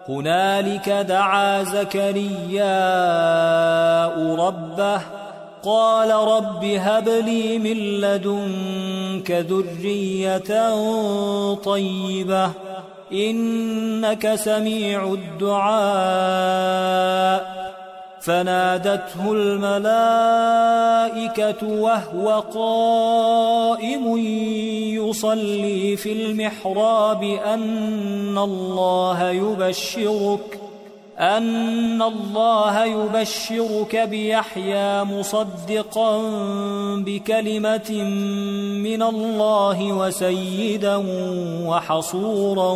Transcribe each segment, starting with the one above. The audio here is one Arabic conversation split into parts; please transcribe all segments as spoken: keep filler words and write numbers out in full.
هنالك دعا زكرياء ربه قال رب هب لي من لدنك ذرية طيبة إنك سميع الدعاء. فنادته الملائكة وهو قائم يصلي في المحراب أن الله يبشرك أن الله يبشرك بيحيى مصدقا بكلمة من الله وسيدا وحصورا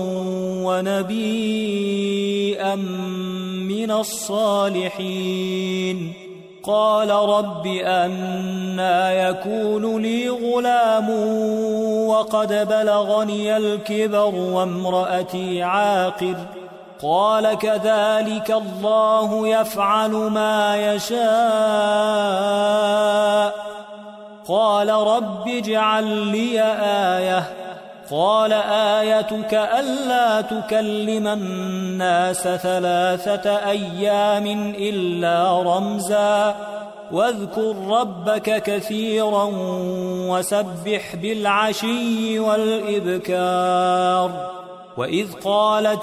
ونبيا من الصالحين. قال رب أنى يكون لي غلام وقد بلغني الكبر وامرأتي عاقر؟ قال كذلك الله يفعل ما يشاء. قال رب اجعل لي آية. قال آيتك ألا تكلم الناس ثلاثة أيام إلا رمزا واذكر ربك كثيرا وسبح بالعشي والإبكار. وإذ قالت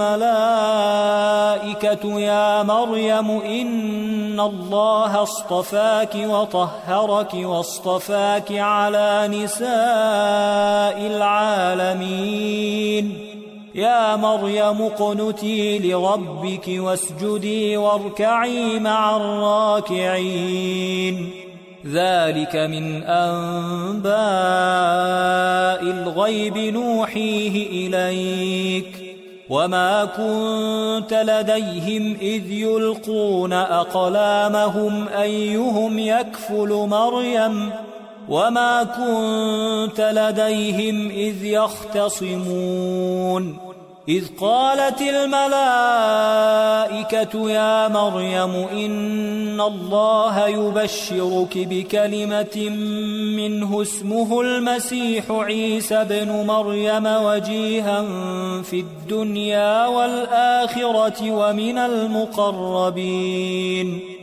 الملائكة يا مريم إن الله اصطفاك وطهرك واصطفاك على نساء العالمين يا مريم اقنتي لربك واسجدي واركعي مع الراكعين. ذلك من أنباء الغيب نوحيه إليك وما كنت لديهم إذ يلقون أقلامهم أيهم يكفل مريم وما كنت لديهم إذ يختصمون. إذ قالت الملائكة يا مريم إن الله يبشرك بكلمة منه اسمه المسيح عيسى بن مريم وجيها في الدنيا والآخرة ومن المقربين.